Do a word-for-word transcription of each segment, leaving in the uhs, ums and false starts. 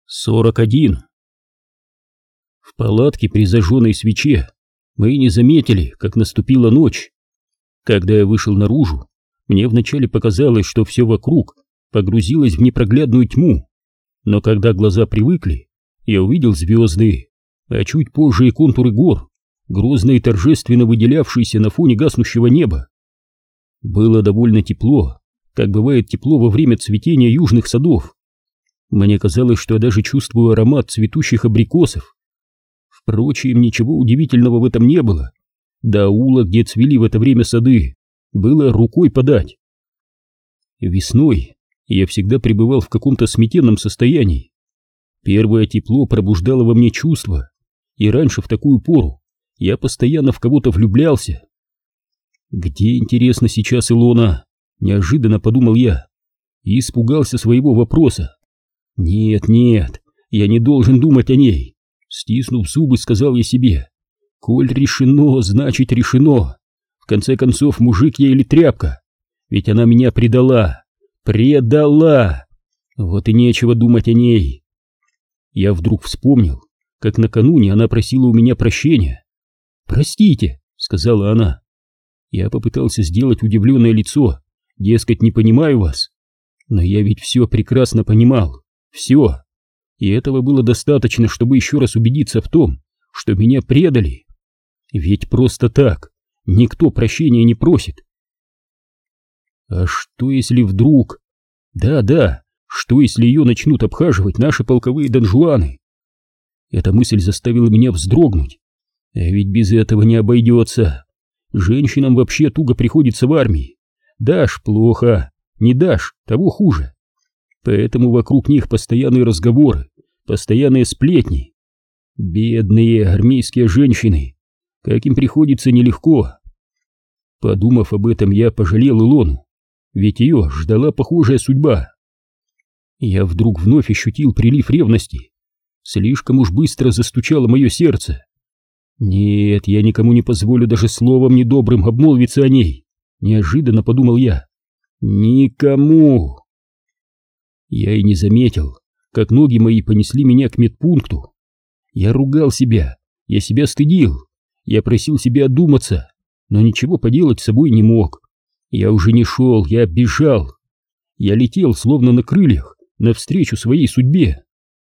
сорок один. В палатке при зажженной свече мы и не заметили, как наступила ночь. Когда я вышел наружу, мне вначале показалось, что все вокруг погрузилось в непроглядную тьму, но когда глаза привыкли, я увидел звезды, а чуть позже и контуры гор, грозно и торжественно выделявшиеся на фоне гаснущего неба. Было довольно тепло, как бывает тепло во время цветения южных садов. Мне казалось, что я даже чувствую аромат цветущих абрикосов. Впрочем, ничего удивительного в этом не было. До аула, где цвели в это время сады, было рукой подать. Весной я всегда пребывал в каком-то смятенном состоянии. Первое тепло пробуждало во мне чувства, и раньше в такую пору я постоянно в кого-то влюблялся. «Где, интересно, сейчас Илона?» — неожиданно подумал я и испугался своего вопроса. «Нет, нет, я не должен думать о ней», — стиснув зубы, сказал я себе. «Коль решено, значит решено. В конце концов, мужик я или тряпка, ведь она меня предала, предала. Вот и нечего думать о ней». Я вдруг вспомнил, как накануне она просила у меня прощения. «Простите», — сказала она. Я попытался сделать удивленное лицо, дескать, не понимаю вас. Но я ведь все прекрасно понимал, все. И этого было достаточно, чтобы еще раз убедиться в том, что меня предали. Ведь просто так никто прощения не просит. А что если вдруг... Да-да, что если ее начнут обхаживать наши полковые донжуаны? Эта мысль заставила меня вздрогнуть. А ведь без этого не обойдется. Женщинам вообще туго приходится в армии. Дашь — плохо, не дашь — того хуже. Поэтому вокруг них постоянные разговоры, постоянные сплетни. Бедные армейские женщины, как им приходится нелегко. Подумав об этом, я пожалел Илону, ведь ее ждала похожая судьба. Я вдруг вновь ощутил прилив ревности. Слишком уж быстро застучало мое сердце. Нет, я никому не позволю даже словом недобрым обмолвиться о ней, неожиданно подумал я. Никому. Я и не заметил, как ноги мои понесли меня к медпункту. Я ругал себя, я себя стыдил, я просил себя одуматься, но ничего поделать с собой не мог. Я уже не шел, я бежал. Я летел, словно на крыльях, навстречу своей судьбе.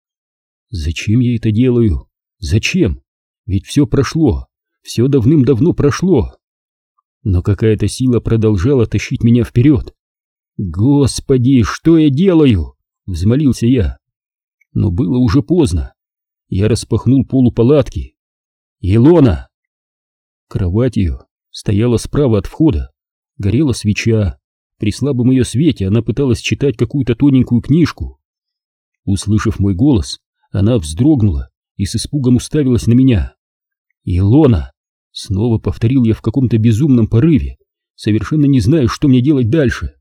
Зачем я это делаю? Зачем? Ведь все прошло, все давным-давно прошло. Но какая-то сила продолжала тащить меня вперед. «Господи, что я делаю?» — взмолился я. Но было уже поздно. Я распахнул полу палатки. «Илона!» Кровать ее стояла справа от входа. Горела свеча. При слабом ее свете она пыталась читать какую-то тоненькую книжку. Услышав мой голос, она вздрогнула и с испугом уставилась на меня. «Илона!» — снова повторил я в каком-то безумном порыве, совершенно не знаю, что мне делать дальше.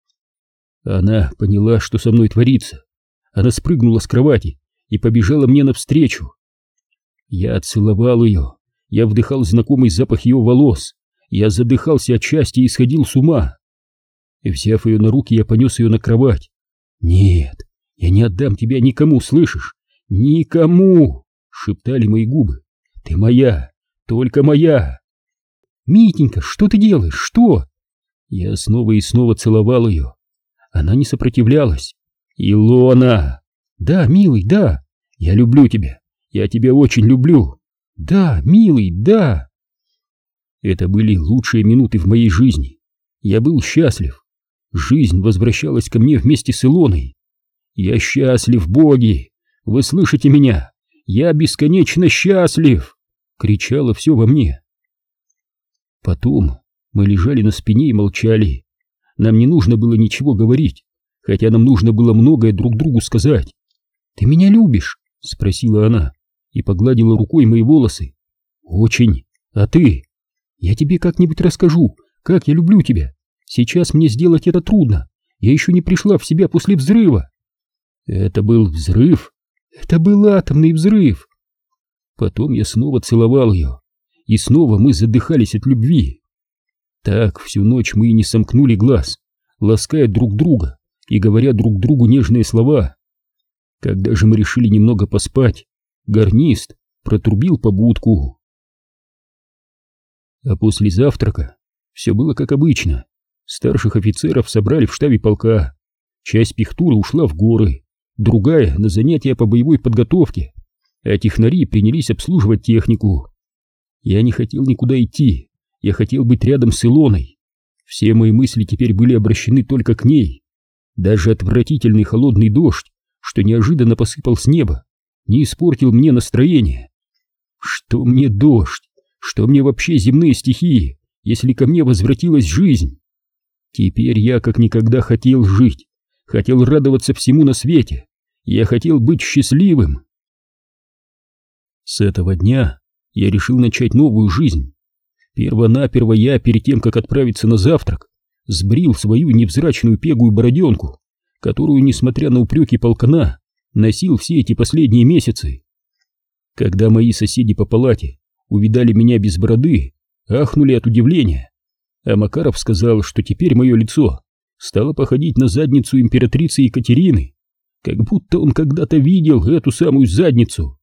Она поняла, что со мной творится. Она спрыгнула с кровати и побежала мне навстречу. Я целовал ее, я вдыхал знакомый запах ее волос, я задыхался от счастья и сходил с ума. Взяв ее на руки, я понес ее на кровать. «Нет, я не отдам тебя никому, слышишь? Никому!» — шептали мои губы. «Ты моя, только моя!» «Митенька, что ты делаешь? Что?» Я снова и снова целовал ее. Она не сопротивлялась. «Илона!» «Да, милый, да! Я люблю тебя! Я тебя очень люблю! Да, милый, да!» Это были лучшие минуты в моей жизни. Я был счастлив. Жизнь возвращалась ко мне вместе с Илоной. «Я счастлив, боги! Вы слышите меня? Я бесконечно счастлив!» — кричало все во мне. Потом мы лежали на спине и молчали. Нам не нужно было ничего говорить, хотя нам нужно было многое друг другу сказать. «Ты меня любишь?» — спросила она и погладила рукой мои волосы. «Очень. А ты?» «Я тебе как-нибудь расскажу, как я люблю тебя. Сейчас мне сделать это трудно. Я еще не пришла в себя после взрыва». «Это был взрыв?» «Это был атомный взрыв». Потом я снова целовал ее, и снова мы задыхались от любви. Так всю ночь мы и не сомкнули глаз, лаская друг друга и говоря друг другу нежные слова. Когда же мы решили немного поспать, гарнист протрубил побудку. А после завтрака все было как обычно. Старших офицеров собрали в штабе полка. Часть пихтуры ушла в горы, другая — на занятия по боевой подготовке, а технари принялись обслуживать технику. Я не хотел никуда идти, я хотел быть рядом с Илоной. Все мои мысли теперь были обращены только к ней. Даже отвратительный холодный дождь, что неожиданно посыпал с неба, не испортил мне настроение. Что мне дождь? Что мне вообще земные стихии, если ко мне возвратилась жизнь? Теперь я как никогда хотел жить, хотел радоваться всему на свете, я хотел быть счастливым. С этого дня я решил начать новую жизнь. Первонаперво я, перед тем, как отправиться на завтрак, сбрил свою невзрачную пегую бороденку, которую, несмотря на упреки полкана, носил все эти последние месяцы. Когда мои соседи по палате увидали меня без бороды, ахнули от удивления, а Макаров сказал, что теперь мое лицо стало походить на задницу императрицы Екатерины, как будто он когда-то видел эту самую задницу.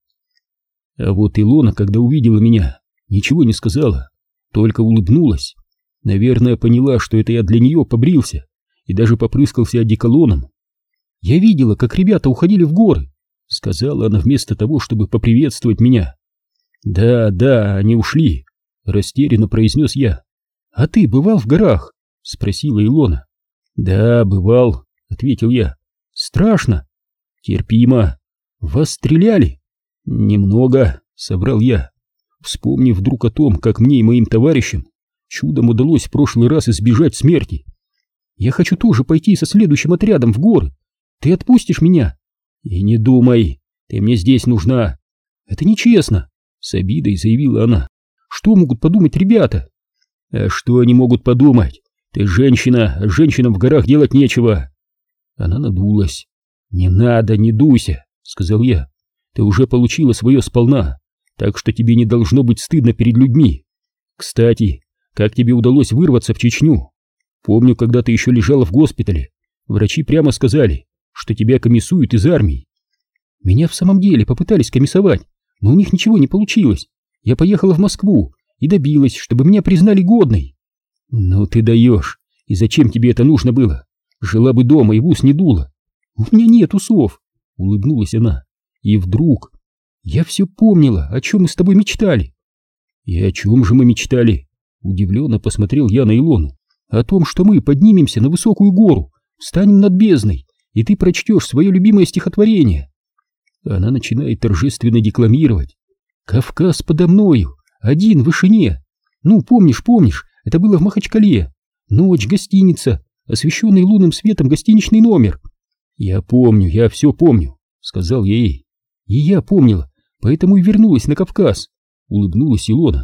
А вот Илона, когда увидела меня, ничего не сказала, только улыбнулась. Наверное, поняла, что это я для нее побрился и даже попрыскался одеколоном. «Я видела, как ребята уходили в горы», — сказала она вместо того, чтобы поприветствовать меня. «Да, да, они ушли», — растерянно произнес я. «А ты бывал в горах?» — спросила Илона. «Да, бывал», — ответил я. «Страшно?» «Терпимо». «Вас стреляли?» «Немного», — соврал я, вспомнив вдруг о том, как мне и моим товарищам чудом удалось в прошлый раз избежать смерти. «Я хочу тоже пойти со следующим отрядом в горы. Ты отпустишь меня?» «И не думай, ты мне здесь нужна». «Это нечестно», — с обидой заявила она. «Что могут подумать ребята?» «А что они могут подумать? Ты женщина, а женщинам в горах делать нечего». Она надулась. «Не надо, не дуйся», — сказал я. «Ты уже получила свое сполна, так что тебе не должно быть стыдно перед людьми. Кстати, как тебе удалось вырваться в Чечню? Помню, когда ты еще лежала в госпитале, врачи прямо сказали, что тебя комиссуют из армии». «Меня в самом деле попытались комиссовать, но у них ничего не получилось. Я поехала в Москву и добилась, чтобы меня признали годной». «Ну ты даешь, и зачем тебе это нужно было? Жила бы дома и в ус не дула». «У меня нет усов», — улыбнулась она. И вдруг я все помнила, о чем мы с тобой мечтали. «И о чем же мы мечтали?» Удивленно посмотрел я на Илону. «О том, что мы поднимемся на высокую гору, встанем над бездной, и ты прочтешь свое любимое стихотворение». Она начинает торжественно декламировать. «Кавказ подо мною, один в вышине. Ну, помнишь, помнишь, это было в Махачкале. Ночь, гостиница, освещенный лунным светом гостиничный номер». «Я помню, я все помню», — сказал я ей. «И я помнила, поэтому и вернулась на Кавказ», — улыбнулась Илона.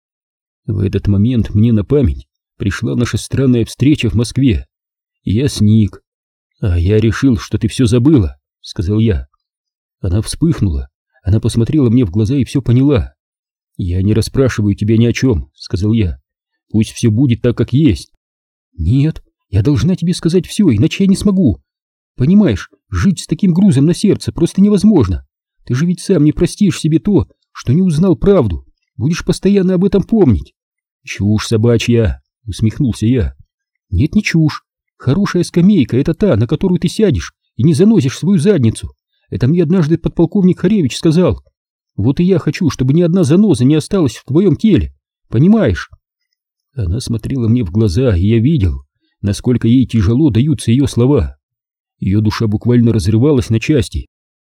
В этот момент мне на память пришла наша странная встреча в Москве. Я сник. «А я решил, что ты все забыла», — сказал я. Она вспыхнула, она посмотрела мне в глаза и все поняла. «Я не расспрашиваю тебя ни о чем», — сказал я. «Пусть все будет так, как есть». «Нет, я должна тебе сказать все, иначе я не смогу. Понимаешь, жить с таким грузом на сердце просто невозможно. Ты же ведь сам не простишь себе то, что не узнал правду. Будешь постоянно об этом помнить». «Чушь собачья», — усмехнулся я. «Нет, не чушь. Хорошая скамейка — это та, на которую ты сядешь и не заносишь свою задницу. Это мне однажды подполковник Харевич сказал. Вот и я хочу, чтобы ни одна заноза не осталась в твоем теле. Понимаешь?» Она смотрела мне в глаза, и я видел, насколько ей тяжело даются ее слова. Ее душа буквально разрывалась на части.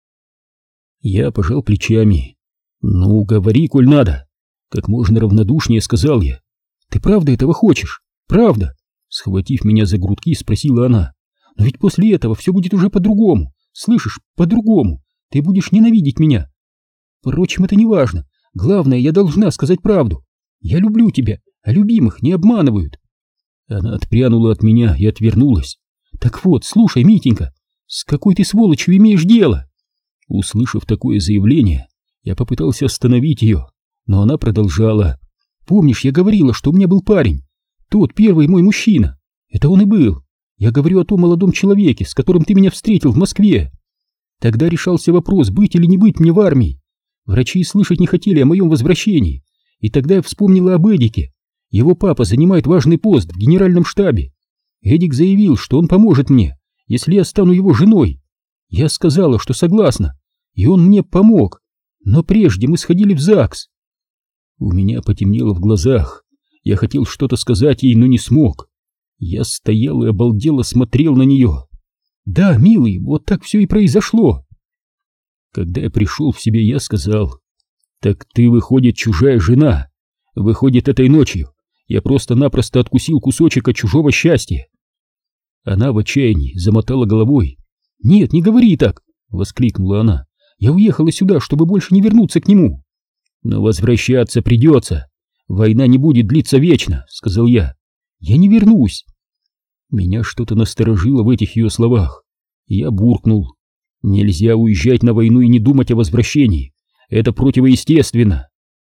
Я пожал плечами. «Ну, говори, коль надо», — как можно равнодушнее сказал я. «Ты правда этого хочешь? Правда?» Схватив меня за грудки, спросила она. «Но ведь после этого все будет уже по-другому. Слышишь, по-другому. Ты будешь ненавидеть меня. Впрочем, это не важно. Главное, я должна сказать правду. Я люблю тебя, а любимых не обманывают». Она отпрянула от меня и отвернулась. «Так вот, слушай, Митенька, с какой ты сволочью имеешь дело?» Услышав такое заявление, я попытался остановить ее, но она продолжала. «Помнишь, я говорила, что у меня был парень? Тот первый мой мужчина. Это он и был. Я говорю о том молодом человеке, с которым ты меня встретил в Москве». Тогда решался вопрос, быть или не быть мне в армии. Врачи и слышать не хотели о моем возвращении, и тогда я вспомнила об Эдике. Его папа занимает важный пост в генеральном штабе. Эдик заявил, что он поможет мне, если я стану его женой. Я сказала, что согласна, и он мне помог, но прежде мы сходили в ЗАГС. У меня потемнело в глазах. Я хотел что-то сказать ей, но не смог. Я стоял и обалдело смотрел на нее. Да, милый, вот так все и произошло. Когда я пришел в себя, я сказал: так ты, выходит, чужая жена. Выходит, этой ночью я просто-напросто откусил кусочек от чужого счастья. Она в отчаянии замотала головой. «Нет, не говори так!» — воскликнула она. «Я уехала сюда, чтобы больше не вернуться к нему». «Но возвращаться придется. Война не будет длиться вечно», — сказал я. «Я не вернусь». Меня что-то насторожило в этих ее словах. Я буркнул: «Нельзя уезжать на войну и не думать о возвращении. Это противоестественно».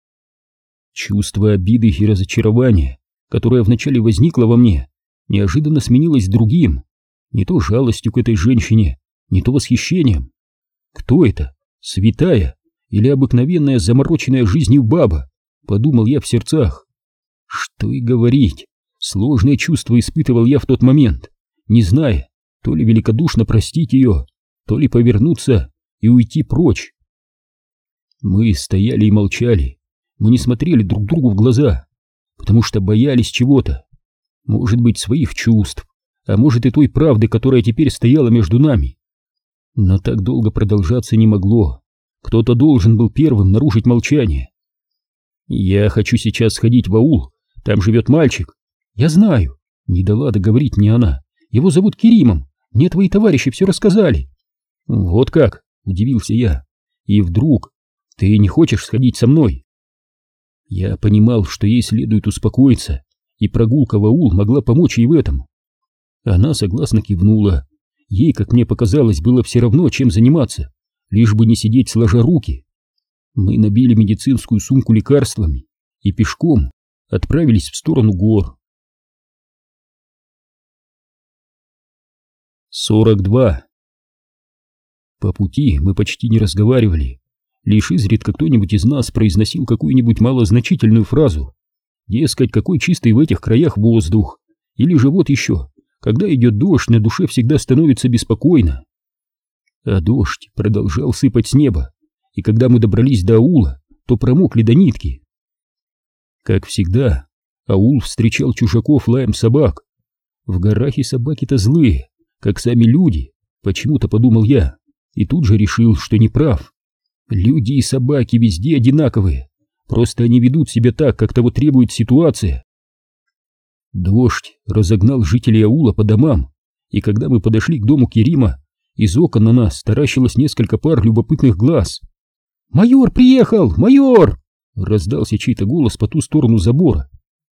Чувство обиды и разочарования, которое вначале возникло во мне, неожиданно сменилось другим. Не то жалостью к этой женщине, не то восхищением. Кто это? Святая или обыкновенная замороченная жизнью баба? Подумал я в сердцах. Что и говорить, сложные чувства испытывал я в тот момент, не зная, то ли великодушно простить ее, то ли повернуться и уйти прочь. Мы стояли и молчали. Мы не смотрели друг другу в глаза, потому что боялись чего-то. Может быть, своих чувств, а может и той правды, которая теперь стояла между нами. Но так долго продолжаться не могло. Кто-то должен был первым нарушить молчание. «Я хочу сейчас сходить в аул, там живет мальчик». «Я знаю», — не дала договорить мне она. «Его зовут Керимом, мне твои товарищи все рассказали». «Вот как?» — удивился я. «И вдруг ты не хочешь сходить со мной?» Я понимал, что ей следует успокоиться, и прогулка в аул могла помочь ей в этом. Она согласно кивнула. Ей, как мне показалось, было все равно, чем заниматься, лишь бы не сидеть сложа руки. Мы набили медицинскую сумку лекарствами и пешком отправились в сторону гор. сорок два. По пути мы почти не разговаривали. Лишь изредка кто-нибудь из нас произносил какую-нибудь малозначительную фразу. Дескать, какой чистый в этих краях воздух. Или же вот еще, когда идет дождь, на душе всегда становится беспокойно. А дождь продолжал сыпать с неба, и когда мы добрались до аула, то промокли до нитки. Как всегда, аул встречал чужаков лаем собак. В горах и собаки-то злые, как сами люди, почему-то подумал я, и тут же решил, что не прав. Люди и собаки везде одинаковые, просто они ведут себя так, как того требует ситуация. Дождь разогнал жителей аула по домам, и когда мы подошли к дому Керима, из окон на нас таращилось несколько пар любопытных глаз. «Майор приехал! Майор!» — раздался чей-то голос по ту сторону забора.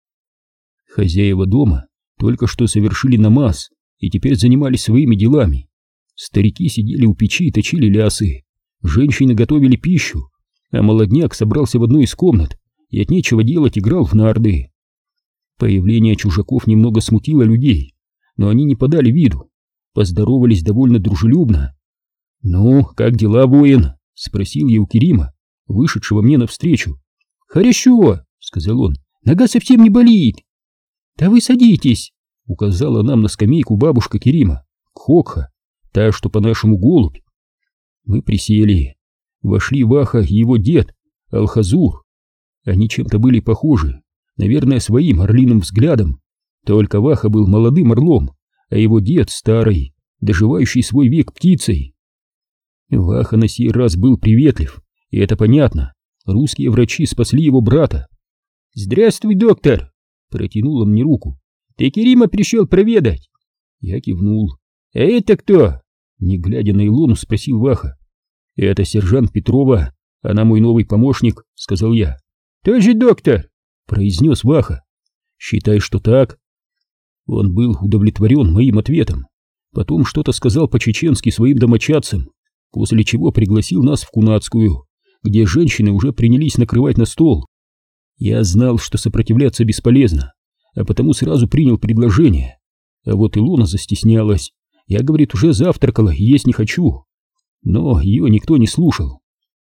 Хозяева дома только что совершили намаз и теперь занимались своими делами. Старики сидели у печи и точили лясы. Женщины готовили пищу, а молодняк собрался в одной из комнат и от нечего делать играл в нарды. Появление чужаков немного смутило людей, но они не подали виду, поздоровались довольно дружелюбно. «Ну, как дела, воин?» — спросил я у Керима, вышедшего мне навстречу. «Хорошо», — сказал он, — «нога совсем не болит». «Да вы садитесь», — указала нам на скамейку бабушка Керима, Кхокха, та, что по-нашему голубь. Мы присели. Вошли Ваха и его дед, Алхазур. Они чем-то были похожи, наверное, своим орлиным взглядом. Только Ваха был молодым орлом, а его дед старый, доживающий свой век птицей. Ваха на сей раз был приветлив, и это понятно. Русские врачи спасли его брата. «Здравствуй, доктор!» — протянула мне руку. «Ты Керима пришел проведать?» Я кивнул. «А это кто?» — не глядя на Илону, спросил Ваха. «Это сержант Петрова, она мой новый помощник», — сказал я. «Тоже доктор?» — произнес Ваха. «Считай, что так». Он был удовлетворен моим ответом. Потом что-то сказал по-чеченски своим домочадцам, после чего пригласил нас в Кунацкую, где женщины уже принялись накрывать на стол. Я знал, что сопротивляться бесполезно, а потому сразу принял предложение. А вот Илона застеснялась. Я, говорит, уже завтракала и есть не хочу. но ее никто не слушал.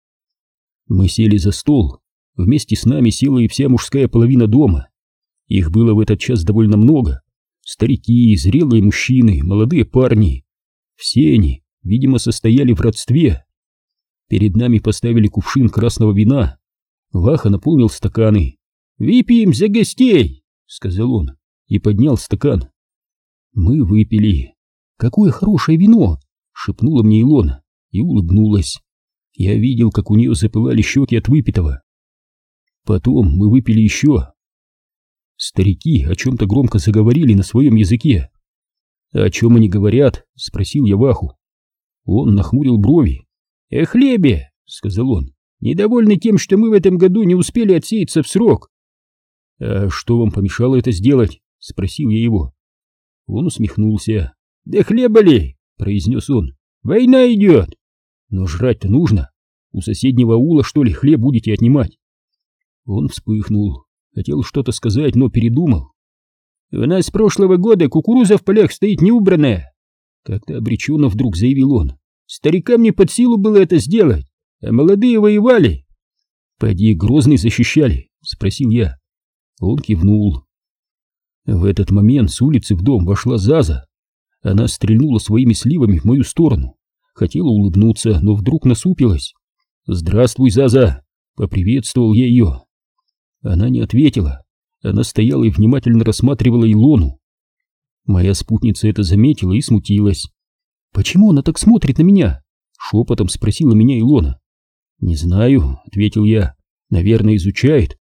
Мы сели за стол, вместе с нами села и вся мужская половина дома. Их было в этот час довольно много. Старики, зрелые мужчины, молодые парни. Все они, видимо, состояли в родстве. Перед нами поставили кувшин красного вина. Ваха наполнил стаканы. «Выпьем за гостей!» — сказал он и поднял стакан. Мы выпили. «Какое хорошее вино!» — шепнула мне Илона и улыбнулась. Я видел, как у нее запылали щеки от выпитого. Потом мы выпили еще. Старики о чем-то громко заговорили на своем языке. «О чем они говорят?» — спросил я Ваху. Он нахмурил брови. «О хлебе!» — сказал он. «Недовольны тем, что мы в этом году не успели отсеяться в срок». «А что вам помешало это сделать?» — спросил я его. Он усмехнулся. «Да хлеба ли?» — произнес он. «Война идет!» «Но жрать-то нужно. У соседнего аула, что ли, хлеб будете отнимать?» Он вспыхнул. Хотел что-то сказать, но передумал. «У нас с прошлого года кукуруза в полях стоит неубранная!» Как-то обреченно вдруг заявил он. «Старикам не под силу было это сделать, а молодые воевали!» «Поди, Грозный защищали?» — спросил я. Он кивнул. В этот момент с улицы в дом вошла Заза. Она стрельнула своими сливами в мою сторону. Хотела улыбнуться, но вдруг насупилась. «Здравствуй, Заза!» — поприветствовал я ее. Она не ответила. Она стояла и внимательно рассматривала Илону. Моя спутница это заметила и смутилась. «Почему она так смотрит на меня?» — шепотом спросила меня Илона. «Не знаю», — ответил я. «Наверное, изучает».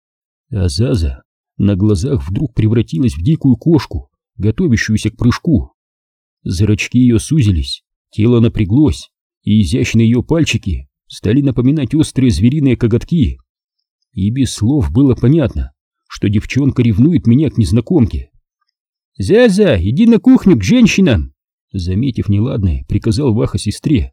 А Заза на глазах вдруг превратилась в дикую кошку, готовящуюся к прыжку. Зрачки ее сузились, тело напряглось, и изящные ее пальчики стали напоминать острые звериные коготки. И без слов было понятно, что девчонка ревнует меня к незнакомке. «Заза, иди на кухню к женщинам!» Заметив неладное, приказал Ваха сестре.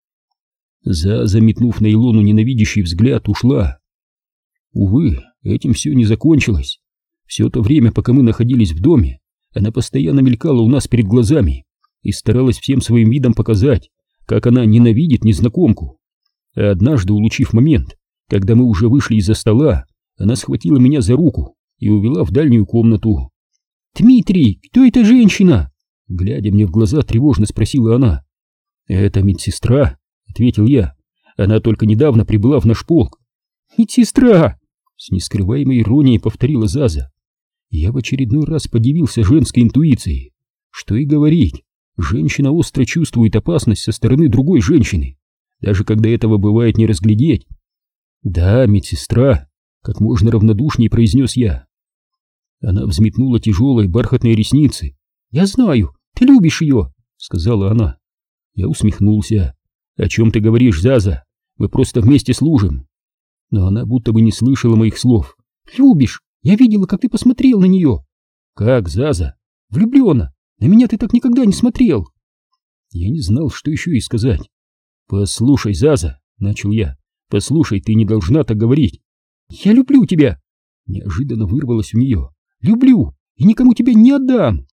Заза, метнув на Илону ненавидящий взгляд, ушла. Увы, этим все не закончилось. Все то время, пока мы находились в доме, она постоянно мелькала у нас перед глазами и старалась всем своим видом показать, как она ненавидит незнакомку. А однажды, улучив момент, когда мы уже вышли из-за стола, она схватила меня за руку и увела в дальнюю комнату. «Дмитрий, кто эта женщина?» Глядя мне в глаза, тревожно спросила она. «Это медсестра», — ответил я. «Она только недавно прибыла в наш полк». «Медсестра!» — с нескрываемой иронией повторила Заза. Я в очередной раз подивился женской интуицией. Что и говорить, женщина остро чувствует опасность со стороны другой женщины, даже когда этого бывает не разглядеть. «Да, медсестра», — как можно равнодушнее произнес я. Она взметнула тяжелые бархатные ресницы. «Я знаю, ты любишь ее», — сказала она. Я усмехнулся. «О чем ты говоришь, Заза? Мы просто вместе служим». Но она будто бы не слышала моих слов. «Любишь? Я видела, как ты посмотрел на нее». «Как, Заза?» «Влюблена. На меня ты так никогда не смотрел». Я не знал, что еще ей сказать. «Послушай, Заза», — начал я. «Послушай, ты не должна так говорить». «Я люблю тебя», — неожиданно вырвалось у нее. «Люблю и никому тебя не отдам».